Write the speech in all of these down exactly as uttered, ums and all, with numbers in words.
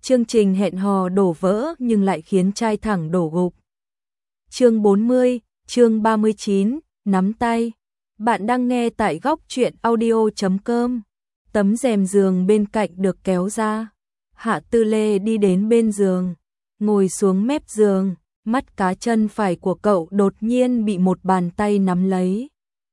Chương trình hẹn hò đổ vỡ nhưng lại khiến trai thẳng đổ gục. Chương bốn mươi, chương ba mươi chín, nắm tay. Bạn đang nghe tại góc truyện audio chấm com. Tấm rèm giường bên cạnh được kéo ra. Hạ Tư Lê đi đến bên giường, ngồi xuống mép giường, mắt cá chân phải của cậu đột nhiên bị một bàn tay nắm lấy.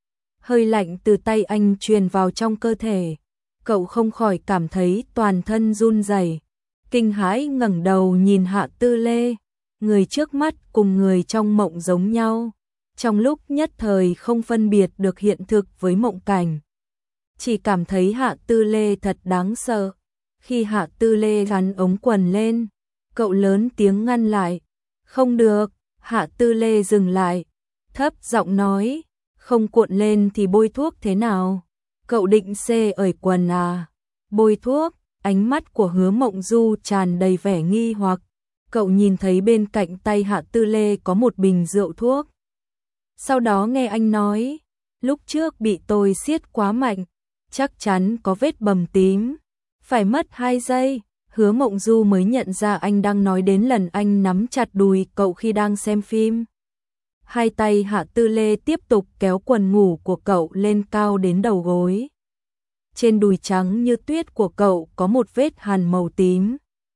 Hơi lạnh từ tay anh truyền vào trong cơ thể. Cậu không khỏi cảm thấy toàn thân run rẩy, kinh hãi ngẩng đầu nhìn Hạ Tư Lê, người trước mắt cùng người trong mộng giống nhau, trong lúc nhất thời không phân biệt được hiện thực với mộng cảnh. Chỉ cảm thấy Hạ Tư Lê thật đáng sợ. Khi Hạ Tư Lê gắn ống quần lên, cậu lớn tiếng ngăn lại. Không được, Hạ Tư Lê dừng lại, thấp giọng nói, không cuộn lên thì bôi thuốc thế nào? Cậu định xê ởi quần à? Bôi thuốc? Ánh mắt của Hứa Mộng Du tràn đầy vẻ nghi hoặc. Cậu nhìn thấy bên cạnh tay Hạ Tư Lê có một bình rượu thuốc. Sau đó nghe anh nói, lúc trước bị tôi siết quá mạnh, chắc chắn có vết bầm tím. Phải mất hai giây, Hứa Mộng Du mới nhận ra anh đang nói đến lần anh nắm chặt đùi cậu khi đang xem phim. Hai tay Hạ Tư Lê tiếp tục kéo quần ngủ của cậu lên cao đến đầu gối. Trên đùi trắng như tuyết của cậu có một vết hằn màu tím,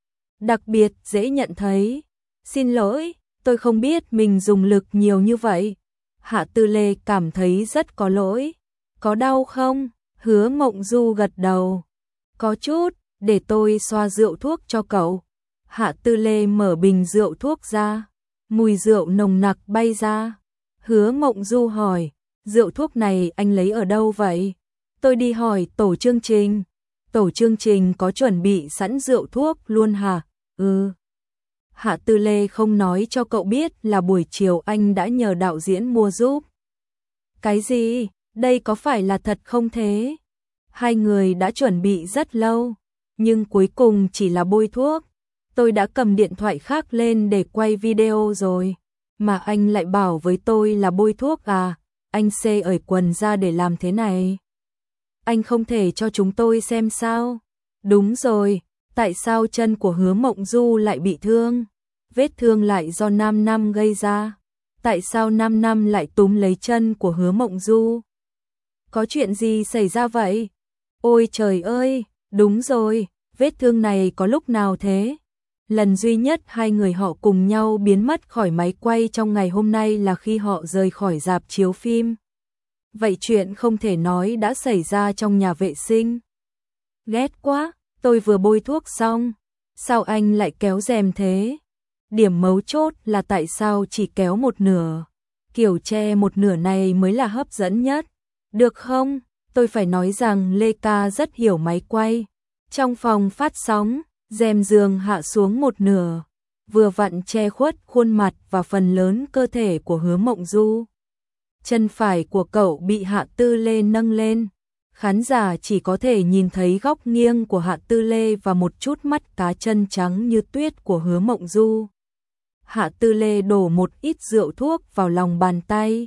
đặc biệt dễ nhận thấy. Xin lỗi, tôi không biết mình dùng lực nhiều như vậy. Hạ Tư Lê cảm thấy rất có lỗi. Có đau không? Hứa Mộng Du gật đầu. Có chút, để tôi xoa rượu thuốc cho cậu. Hạ Tư Lê mở bình rượu thuốc ra, mùi rượu nồng nặc bay ra. Hứa Mộng Du hỏi, rượu thuốc này anh lấy ở đâu vậy? Tôi đi hỏi tổ chương trình. Tổ chương trình có chuẩn bị sẵn rượu thuốc luôn hả? Ừ. Hạ Tư Lê không nói cho cậu biết là buổi chiều anh đã nhờ đạo diễn mua giúp. Cái gì? Đây có phải là thật không thế? Hai người đã chuẩn bị rất lâu, nhưng cuối cùng chỉ là bôi thuốc. Tôi đã cầm điện thoại khác lên để quay video rồi, mà anh lại bảo với tôi là bôi thuốc à? Anh xê ởi quần ra để làm thế này. Anh không thể cho chúng tôi xem sao? Đúng rồi, tại sao chân của Hứa Mộng Du lại bị thương? Vết thương lại do Nam Năm gây ra. Tại sao Nam Năm lại túm lấy chân của Hứa Mộng Du? Có chuyện gì xảy ra vậy? Ôi trời ơi, đúng rồi, vết thương này có lúc nào thế? Lần duy nhất hai người họ cùng nhau biến mất khỏi máy quay trong ngày hôm nay là khi họ rời khỏi rạp chiếu phim. Vậy chuyện không thể nói đã xảy ra trong nhà vệ sinh. Ghét quá, tôi vừa bôi thuốc xong, sao anh lại kéo rèm thế? Điểm mấu chốt là tại sao chỉ kéo một nửa? Kiểu che một nửa này mới là hấp dẫn nhất. Được không? Tôi phải nói rằng Lê Ca rất hiểu máy quay. Trong phòng phát sóng, rèm giường hạ xuống một nửa, vừa vặn che khuất khuôn mặt và phần lớn cơ thể của Hứa Mộng Du. Chân phải của cậu bị Hạ Tư Lê nâng lên. Khán giả chỉ có thể nhìn thấy góc nghiêng của Hạ Tư Lê và một chút mắt cá chân trắng như tuyết của Hứa Mộng Du. Hạ Tư Lê đổ một ít rượu thuốc vào lòng bàn tay,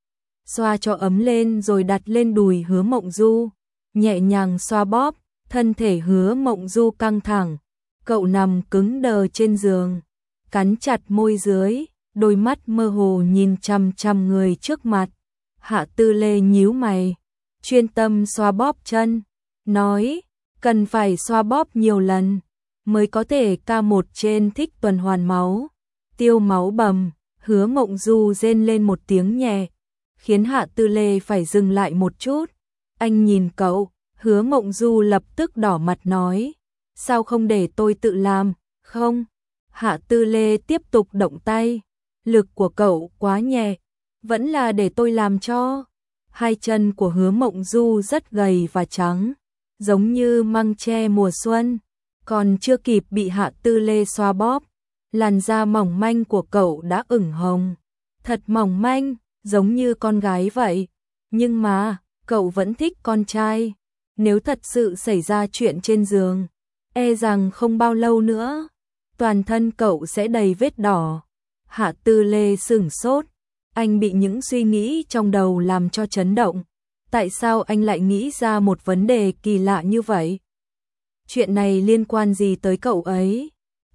xoa cho ấm lên rồi đặt lên đùi Hứa Mộng Du, nhẹ nhàng xoa bóp. Thân thể Hứa Mộng Du căng thẳng, cậu nằm cứng đờ trên giường, cắn chặt môi dưới, đôi mắt mơ hồ nhìn chằm chằm người trước mặt. Hạ Tư Lê nhíu mày, chuyên tâm xoa bóp chân, nói, cần phải xoa bóp nhiều lần mới có thể ca một trên thích tuần hoàn máu, tiêu máu bầm. Hứa Mộng Du rên lên một tiếng nhẹ, khiến Hạ Tư Lê phải dừng lại một chút. Anh nhìn cậu. Hứa Mộng Du lập tức đỏ mặt nói, sao không để tôi tự làm? Không. Hạ Tư Lê tiếp tục động tay, lực của cậu quá nhẹ, vẫn là để tôi làm cho. Hai chân của Hứa Mộng Du rất gầy và trắng, giống như măng tre mùa xuân, còn chưa kịp bị Hạ Tư Lê xoa bóp, làn da mỏng manh của cậu đã ửng hồng, thật mỏng manh, giống như con gái vậy. Nhưng mà, cậu vẫn thích con trai. Nếu thật sự xảy ra chuyện trên giường, e rằng không bao lâu nữa, toàn thân cậu sẽ đầy vết đỏ. Hạ Tư Lê sửng sốt, anh bị những suy nghĩ trong đầu làm cho chấn động. Tại sao anh lại nghĩ ra một vấn đề kỳ lạ như vậy? Chuyện này liên quan gì tới cậu ấy?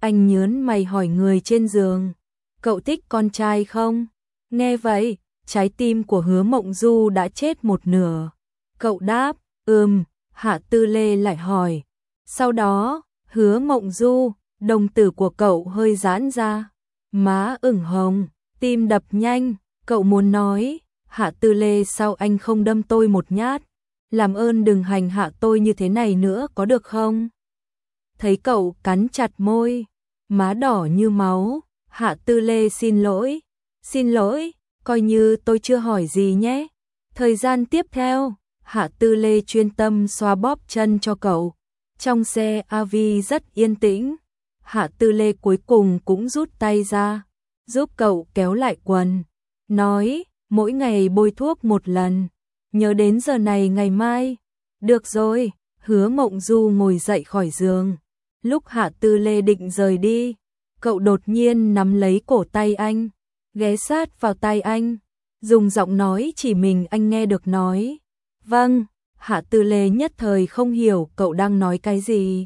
Anh nhớn mày hỏi người trên giường, cậu thích con trai không? Nghe vậy, trái tim của Hứa Mộng Du đã chết một nửa. Cậu đáp, ừm, Hạ Tư Lê lại hỏi. Sau đó, Hứa Mộng Du, đồng tử của cậu hơi giãn ra, má ửng hồng, tim đập nhanh, cậu muốn nói, Hạ Tư Lê sao anh không đâm tôi một nhát? Làm ơn đừng hành hạ tôi như thế này nữa có được không? Thấy cậu cắn chặt môi, má đỏ như máu, Hạ Tư Lê xin lỗi, xin lỗi, coi như tôi chưa hỏi gì nhé. Thời gian tiếp theo, Hạ Tư Lê chuyên tâm xoa bóp chân cho cậu. Trong xe a vê rất yên tĩnh, Hạ Tư Lê cuối cùng cũng rút tay ra, giúp cậu kéo lại quần, nói, mỗi ngày bôi thuốc một lần, nhớ đến giờ này ngày mai. Được rồi, Hứa Mộng Du ngồi dậy khỏi giường. Lúc Hạ Tư Lê định rời đi, cậu đột nhiên nắm lấy cổ tay anh, ghé sát vào tai anh, dùng giọng nói chỉ mình anh nghe được nói. Vâng, Hạ Tư Lê nhất thời không hiểu cậu đang nói cái gì.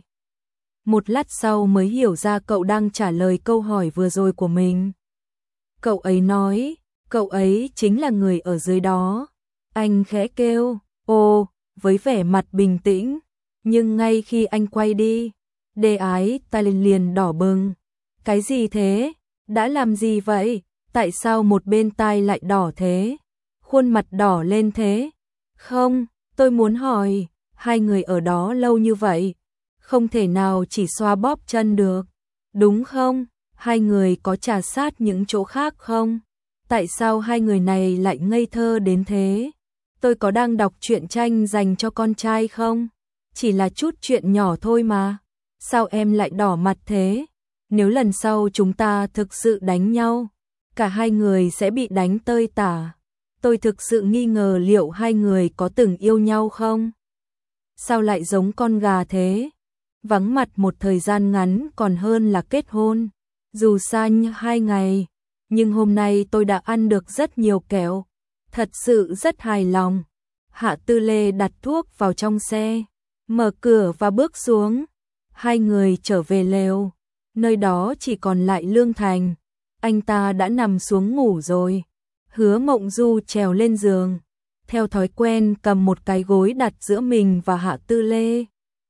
Một lát sau mới hiểu ra cậu đang trả lời câu hỏi vừa rồi của mình. Cậu ấy nói, cậu ấy chính là người ở dưới đó. Anh khẽ kêu, ô, với vẻ mặt bình tĩnh, nhưng ngay khi anh quay đi, Đê Ái tai liền đỏ bừng. Cái gì thế? Đã làm gì vậy? Tại sao một bên tai lại đỏ thế? Khuôn mặt đỏ lên thế? Không, tôi muốn hỏi, hai người ở đó lâu như vậy, không thể nào chỉ xoa bóp chân được, đúng không? Hai người có trà sát những chỗ khác không? Tại sao hai người này lại ngây thơ đến thế? Tôi có đang đọc truyện tranh dành cho con trai không? Chỉ là chút chuyện nhỏ thôi mà. Sao em lại đỏ mặt thế? Nếu lần sau chúng ta thực sự đánh nhau, cả hai người sẽ bị đánh tơi tả. Tôi thực sự nghi ngờ liệu hai người có từng yêu nhau không? Sao lại giống con gà thế? Vắng mặt một thời gian ngắn còn hơn là kết hôn. Dù xa như hai ngày, nhưng hôm nay tôi đã ăn được rất nhiều kẹo. Thật sự rất hài lòng. Hạ Tư Lê đặt thuốc vào trong xe, mở cửa và bước xuống. Hai người trở về lều. Nơi đó chỉ còn lại Lương Thành. Anh ta đã nằm xuống ngủ rồi. Hứa Mộng Du trèo lên giường, theo thói quen cầm một cái gối đặt giữa mình và Hạ Tư Lê.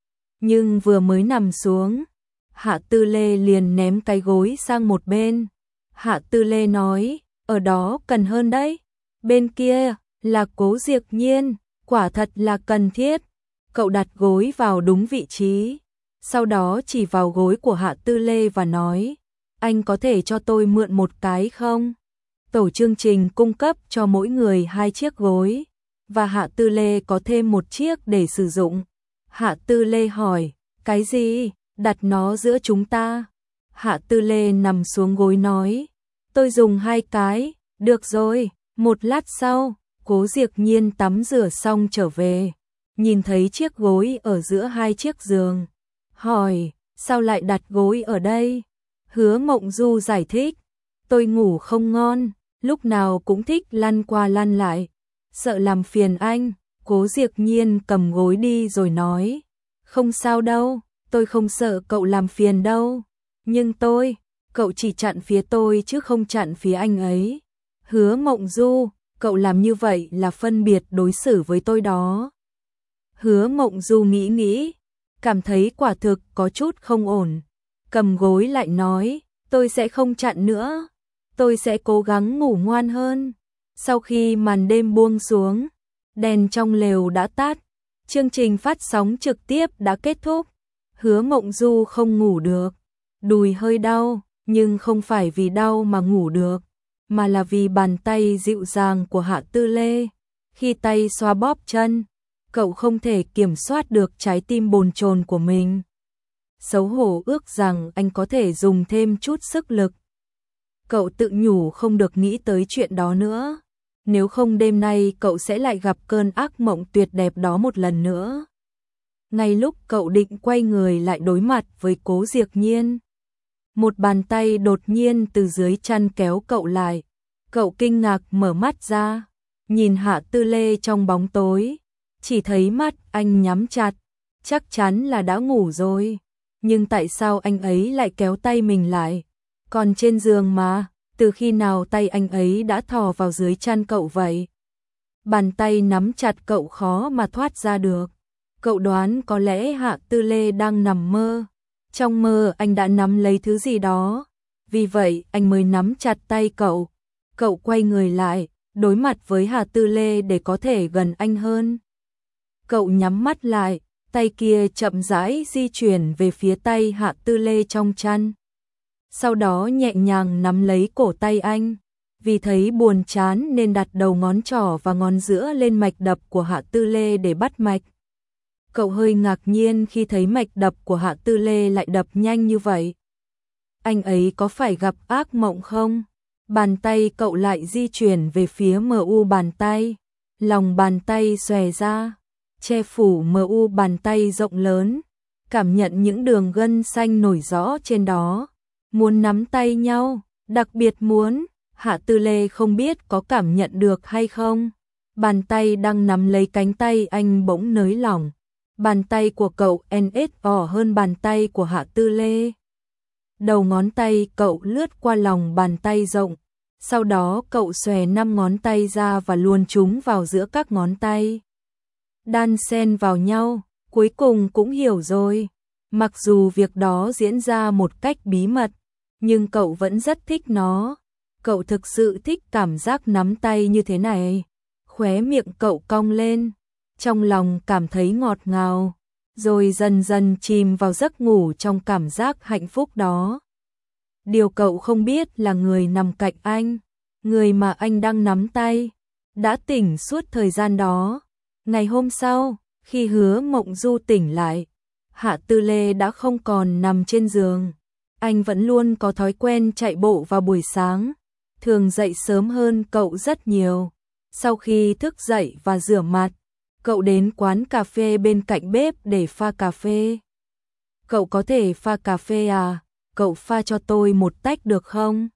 Nhưng vừa mới nằm xuống, Hạ Tư Lê liền ném cái gối sang một bên. Hạ Tư Lê nói, ở đó cần hơn đấy. Bên kia là Cố Diệc Nhiên, quả thật là cần thiết. Cậu đặt gối vào đúng vị trí, sau đó chỉ vào gối của Hạ Tư Lê và nói, anh có thể cho tôi mượn một cái không? Tổ chương trình cung cấp cho mỗi người hai chiếc gối, và Hạ Tư Lê có thêm một chiếc để sử dụng. Hạ Tư Lê hỏi, cái gì? Đặt nó giữa chúng ta. Hạ Tư Lê nằm xuống gối nói, tôi dùng hai cái, được rồi. Một lát sau, Cố Diệc Nhiên tắm rửa xong trở về, nhìn thấy chiếc gối ở giữa hai chiếc giường, hỏi, sao lại đặt gối ở đây? Hứa Mộng Du giải thích, tôi ngủ không ngon, lúc nào cũng thích lăn qua lăn lại, sợ làm phiền anh. Cố Diệc Nhiên cầm gối đi rồi nói, không sao đâu, tôi không sợ cậu làm phiền đâu, nhưng tôi, cậu chỉ chặn phía tôi chứ không chặn phía anh ấy. Hứa Mộng Du, cậu làm như vậy là phân biệt đối xử với tôi đó. Hứa Mộng Du nghĩ nghĩ, cảm thấy quả thực có chút không ổn, cầm gối lại nói, tôi sẽ không chặn nữa, tôi sẽ cố gắng ngủ ngoan hơn. Sau khi màn đêm buông xuống, đèn trong lều đã tắt, chương trình phát sóng trực tiếp đã kết thúc. Hứa Mộng Du không ngủ được, đùi hơi đau, nhưng không phải vì đau mà ngủ được, mà là vì bàn tay dịu dàng của Hạ Tư Lê. Khi tay xoa bóp chân, cậu không thể kiểm soát được trái tim bồn chồn của mình. Xấu hổ ước rằng anh có thể dùng thêm chút sức lực. Cậu tự nhủ không được nghĩ tới chuyện đó nữa, nếu không đêm nay cậu sẽ lại gặp cơn ác mộng tuyệt đẹp đó một lần nữa. Ngay lúc cậu định quay người lại đối mặt với Cố Diệc Nhiên, một bàn tay đột nhiên từ dưới chăn kéo cậu lại. Cậu kinh ngạc mở mắt ra, nhìn Hạ Tư Lê trong bóng tối, chỉ thấy mắt anh nhắm chặt, chắc chắn là đã ngủ rồi. nhưng tại sao anh ấy lại kéo tay mình lại? Còn trên giường mà, từ khi nào tay anh ấy đã thò vào dưới chăn cậu vậy? Bàn tay nắm chặt cậu khó mà thoát ra được. Cậu đoán có lẽ Hạ Tư Lê đang nằm mơ. Trong mơ anh đã nắm lấy thứ gì đó, vì vậy anh mới nắm chặt tay cậu. Cậu quay người lại, đối mặt với Hạ Tư Lê để có thể gần anh hơn. Cậu nhắm mắt lại, tay kia chậm rãi di chuyển về phía tay Hạ Tư Lê trong chăn. Sau đó nhẹ nhàng nắm lấy cổ tay anh. Vì thấy buồn chán nên đặt đầu ngón trỏ và ngón giữa lên mạch đập của Hạ Tư Lê để bắt mạch. Cậu hơi ngạc nhiên khi thấy mạch đập của Hạ Tư Lê lại đập nhanh như vậy. Anh ấy có phải gặp ác mộng không? Bàn tay cậu lại di chuyển về phía mờ u bàn tay. Lòng bàn tay xòe ra, che phủ mờ u bàn tay rộng lớn. Cảm nhận những đường gân xanh nổi rõ trên đó. Muốn nắm tay nhau, đặc biệt muốn. Hạ Tư Lê không biết có cảm nhận được hay không. Bàn tay đang nắm lấy cánh tay anh bỗng nới lỏng. Bàn tay của cậu en ét ỏ hơn bàn tay của Hạ Tư Lê. Đầu ngón tay cậu lướt qua lòng bàn tay rộng. Sau đó cậu xòe năm ngón tay ra và luồn chúng vào giữa các ngón tay. Đan xen vào nhau, cuối cùng cũng hiểu rồi. Mặc dù việc đó diễn ra một cách bí mật, nhưng cậu vẫn rất thích nó. Cậu thực sự thích cảm giác nắm tay như thế này. Khóe miệng cậu cong lên, trong lòng cảm thấy ngọt ngào, rồi dần dần chìm vào giấc ngủ trong cảm giác hạnh phúc đó. Điều cậu không biết là người nằm cạnh anh, người mà anh đang nắm tay, đã tỉnh suốt thời gian đó. Ngày hôm sau, khi Hứa Mộng Du tỉnh lại, Hạ Tư Lê đã không còn nằm trên giường. Anh vẫn luôn có thói quen chạy bộ vào buổi sáng, thường dậy sớm hơn cậu rất nhiều. Sau khi thức dậy và rửa mặt, cậu đến quán cà phê bên cạnh bếp để pha cà phê. Cậu có thể pha cà phê à? Cậu pha cho tôi một tách được không?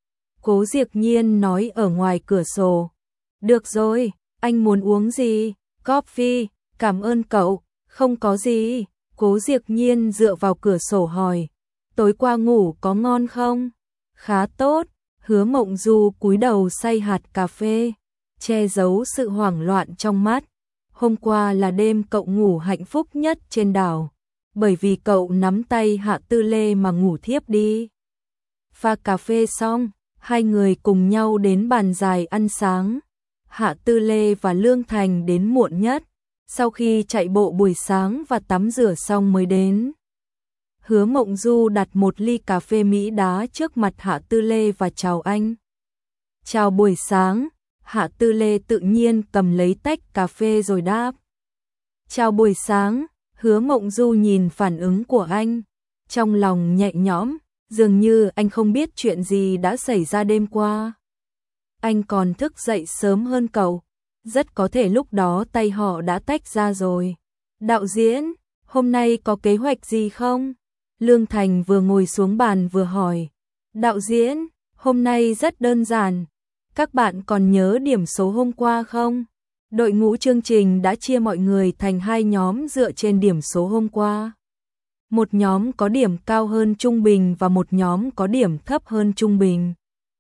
Cố Diệc Nhiên nói ở ngoài cửa sổ. Được rồi, anh muốn uống gì? Coffee, cảm ơn cậu, không có gì. Cố Diệc Nhiên dựa vào cửa sổ hỏi. Tối qua ngủ có ngon không? Khá tốt. Hứa Mộng Du cúi đầu xay hạt cà phê, che giấu sự hoảng loạn trong mắt. Hôm qua là đêm cậu ngủ hạnh phúc nhất trên đảo, bởi vì cậu nắm tay Hạ Tư Lê mà ngủ thiếp đi. Pha cà phê xong, hai người cùng nhau đến bàn dài ăn sáng. Hạ Tư Lê và Lương Thành đến muộn nhất, sau khi chạy bộ buổi sáng và tắm rửa xong mới đến. Hứa Mộng Du đặt một ly cà phê Mỹ đá trước mặt Hạ Tư Lê và chào anh. Chào buổi sáng. Hạ Tư Lê tự nhiên cầm lấy tách cà phê rồi đáp. Chào buổi sáng. Hứa Mộng Du nhìn phản ứng của anh, trong lòng nhẹ nhõm, dường như anh không biết chuyện gì đã xảy ra đêm qua. Anh còn thức dậy sớm hơn cậu, rất có thể lúc đó tay họ đã tách ra rồi. Đạo diễn, hôm nay có kế hoạch gì không? Lương Thành vừa ngồi xuống bàn vừa hỏi. Đạo diễn, hôm nay rất đơn giản. Các bạn còn nhớ điểm số hôm qua không? Đội ngũ chương trình đã chia mọi người thành hai nhóm dựa trên điểm số hôm qua. Một nhóm có điểm cao hơn trung bình và một nhóm có điểm thấp hơn trung bình.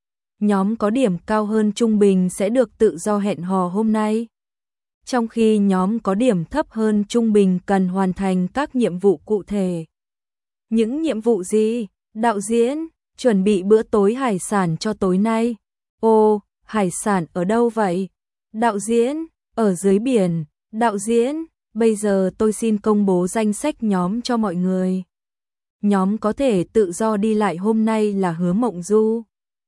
Nhóm có điểm cao hơn trung bình sẽ được tự do hẹn hò hôm nay. Trong khi nhóm có điểm thấp hơn trung bình cần hoàn thành các nhiệm vụ cụ thể. Những nhiệm vụ gì? Đạo diễn, chuẩn bị bữa tối hải sản cho tối nay. Ồ, hải sản ở đâu vậy? Đạo diễn, ở dưới biển. Đạo diễn, bây giờ tôi xin công bố danh sách nhóm cho mọi người. Nhóm có thể tự do đi lại hôm nay là Hứa Mộng Du,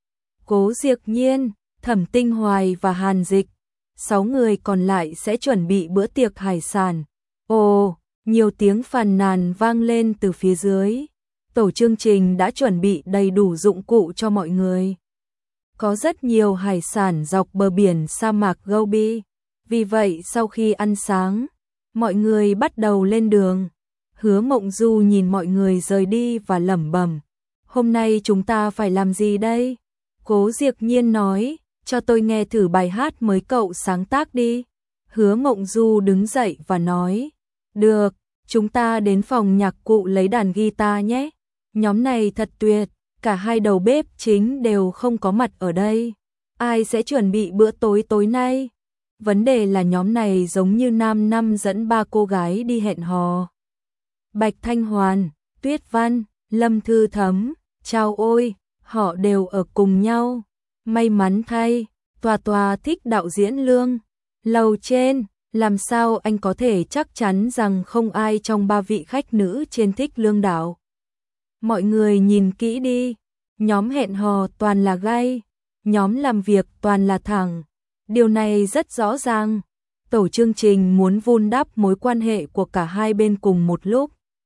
Cố Diệc Nhiên, Thẩm Tinh Hoài và Hàn Dịch. Sáu người còn lại sẽ chuẩn bị bữa tiệc hải sản. Ồ, nhiều tiếng phàn nàn vang lên từ phía dưới. Tổ chương trình đã chuẩn bị đầy đủ dụng cụ cho mọi người. Có rất nhiều hải sản dọc bờ biển sa mạc Gobi. Vì vậy sau khi ăn sáng, mọi người bắt đầu lên đường. Hứa Mộng Du nhìn mọi người rời đi và lẩm bẩm. Hôm nay chúng ta phải làm gì đây? Cố Diệc Nhiên nói, cho tôi nghe thử bài hát mới cậu sáng tác đi. Hứa Mộng Du đứng dậy và nói, được, chúng ta đến phòng nhạc cụ lấy đàn guitar nhé. Nhóm này thật tuyệt, cả hai đầu bếp chính đều không có mặt ở đây. Ai sẽ chuẩn bị bữa tối tối nay? Vấn đề là nhóm này giống như nam năm dẫn ba cô gái đi hẹn hò. Bạch Thanh Hoàn, Tuyết Văn, Lâm Thư Thấm, chao ôi, họ đều ở cùng nhau. May mắn thay, Tòa Tòa thích đạo diễn Lương. Lầu trên, làm sao anh có thể chắc chắn rằng không ai trong ba vị khách nữ trên thích Lương Đạo? Mọi người nhìn kỹ đi, nhóm hẹn hò toàn là gay, nhóm làm việc toàn là thẳng. Điều này rất rõ ràng, tổ chương trình muốn vun đắp mối quan hệ của cả hai bên cùng một lúc.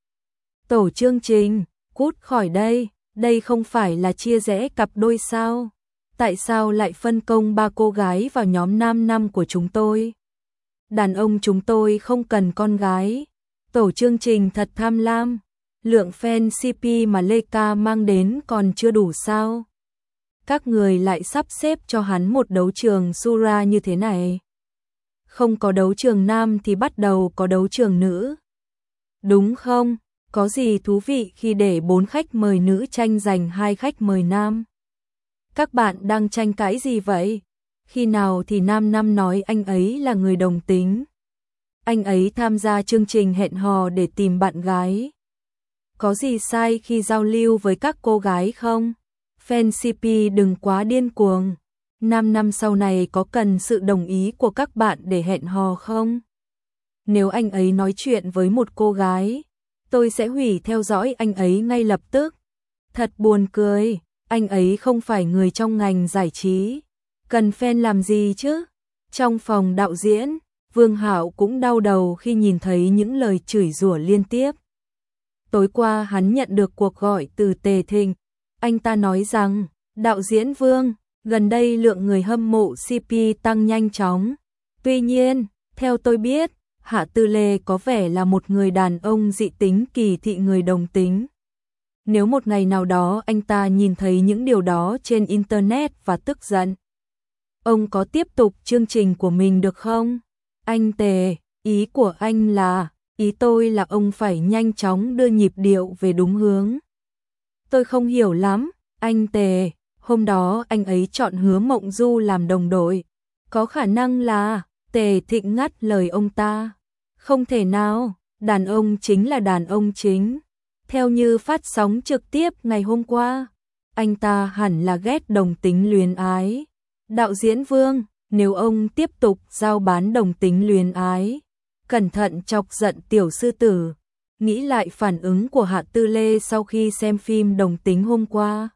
Tổ chương trình, cút khỏi đây, đây không phải là chia rẽ cặp đôi sao? Tại sao lại phân công ba cô gái vào nhóm nam năm của chúng tôi? Đàn ông chúng tôi không cần con gái. Tổ chương trình thật tham lam. Lượng fan xê pê mà Lê Ca mang đến còn chưa đủ sao? Các người lại sắp xếp cho hắn một đấu trường Sura như thế này. Không có đấu trường nam thì bắt đầu có đấu trường nữ. Đúng không? Có gì thú vị khi để bốn khách mời nữ tranh giành hai khách mời nam? Các bạn đang tranh cãi gì vậy? Khi nào thì nam năm nói anh ấy là người đồng tính? Anh ấy tham gia chương trình hẹn hò để tìm bạn gái. Có gì sai khi giao lưu với các cô gái không? Fan xê pê đừng quá điên cuồng. Năm năm sau này có cần sự đồng ý của các bạn để hẹn hò không? Nếu anh ấy nói chuyện với một cô gái, tôi sẽ hủy theo dõi anh ấy ngay lập tức. Thật buồn cười, anh ấy không phải người trong ngành giải trí. Cần fan làm gì chứ? Trong phòng đạo diễn, Vương Hạo cũng đau đầu khi nhìn thấy những lời chửi rủa liên tiếp. Tối qua hắn nhận được cuộc gọi từ Tề Thịnh. Anh ta nói rằng, đạo diễn Vương, gần đây lượng người hâm mộ xê pê tăng nhanh chóng. Tuy nhiên, theo tôi biết, Hạ Tư Lê có vẻ là một người đàn ông dị tính kỳ thị người đồng tính. Nếu một ngày nào đó anh ta nhìn thấy những điều đó trên Internet và tức giận, ông có tiếp tục chương trình của mình được không? Anh Tề, ý của anh là, ý tôi là ông phải nhanh chóng đưa nhịp điệu về đúng hướng. Tôi không hiểu lắm, anh Tề, hôm đó anh ấy chọn Hứa Mộng Du làm đồng đội. Có khả năng là, Tề Thịnh ngắt lời ông ta. Không thể nào, đàn ông chính là đàn ông chính. Theo như phát sóng trực tiếp ngày hôm qua, anh ta hẳn là ghét đồng tính luyến ái. Đạo diễn Vương, nếu ông tiếp tục giao bán đồng tính luyến ái, cẩn thận chọc giận tiểu sư tử. Nghĩ lại phản ứng của Hạ Tư Lê sau khi xem phim đồng tính hôm qua.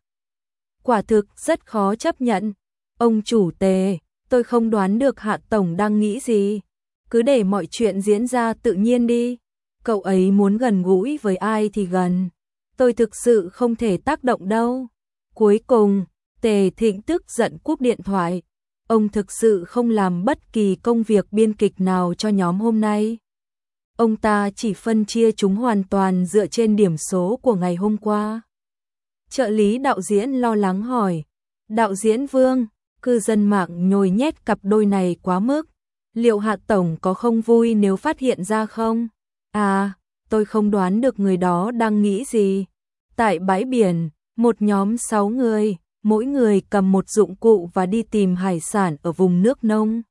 Quả thực rất khó chấp nhận. Ông chủ Tề, tôi không đoán được Hạ Tổng đang nghĩ gì. Cứ để mọi chuyện diễn ra tự nhiên đi. Cậu ấy muốn gần gũi với ai thì gần. Tôi thực sự không thể tác động đâu. Cuối cùng, Tề Thịnh tức giận cúp điện thoại. Ông thực sự không làm bất kỳ công việc biên kịch nào cho nhóm hôm nay. Ông ta chỉ phân chia chúng hoàn toàn dựa trên điểm số của ngày hôm qua. Trợ lý đạo diễn lo lắng hỏi, đạo diễn Vương, cư dân mạng nhồi nhét cặp đôi này quá mức. Liệu Hạ Tổng có không vui nếu phát hiện ra không? À, tôi không đoán được người đó đang nghĩ gì. Tại bãi biển, một nhóm sáu người, mỗi người cầm một dụng cụ và đi tìm hải sản ở vùng nước nông.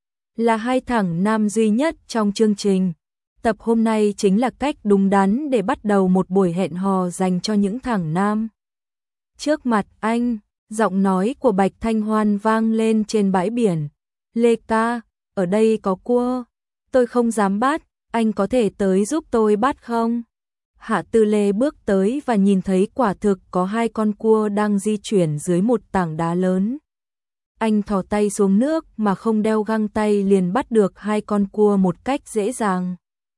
Là hai thằng nam duy nhất trong chương trình. Tập hôm nay chính là cách đúng đắn để bắt đầu một buổi hẹn hò dành cho những thằng nam. Trước mặt anh, giọng nói của Bạch Thanh Hoan vang lên trên bãi biển. Lê Ca, ở đây có cua. Tôi không dám bắt, anh có thể tới giúp tôi bắt không? Hạ Tư Lê bước tới và nhìn thấy quả thực có hai con cua đang di chuyển dưới một tảng đá lớn. Anh thò tay xuống nước mà không đeo găng tay liền bắt được hai con cua một cách dễ dàng.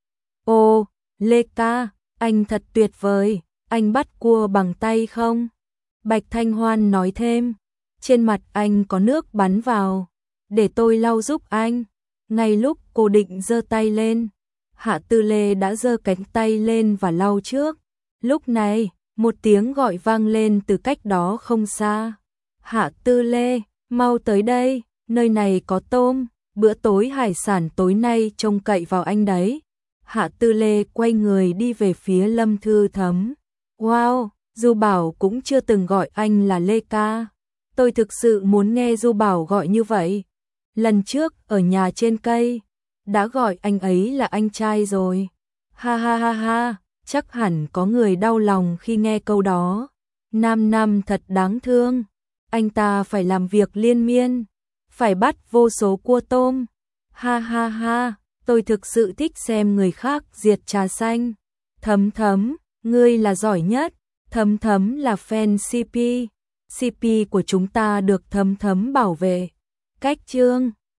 Ô, Lê Ca, anh thật tuyệt vời, anh bắt cua bằng tay không? Bạch Thanh Hoan nói thêm, trên mặt anh có nước bắn vào, để tôi lau giúp anh. Ngay lúc cô định giơ tay lên, Hạ Tư Lê đã giơ cánh tay lên và lau trước. Lúc này, một tiếng gọi vang lên từ cách đó không xa. Hạ Tư Lê, mau tới đây, nơi này có tôm, bữa tối hải sản tối nay trông cậy vào anh đấy. Hạ Tư Lê quay người đi về phía Lâm Thư Thấm. Wow, Du Bảo cũng chưa từng gọi anh là Lê ca. Tôi thực sự muốn nghe Du Bảo gọi như vậy. Lần trước ở nhà trên cây, đã gọi anh ấy là anh trai rồi. Ha ha ha ha, chắc hẳn có người đau lòng khi nghe câu đó. Nam Nam thật đáng thương. Anh ta phải làm việc liên miên, phải bắt vô số cua tôm. Ha ha ha, tôi thực sự thích xem người khác diệt trà xanh. Thấm Thấm, ngươi là giỏi nhất. Thấm Thấm là fan xê pê. xê pê của chúng ta được Thấm Thấm bảo vệ. Cách chương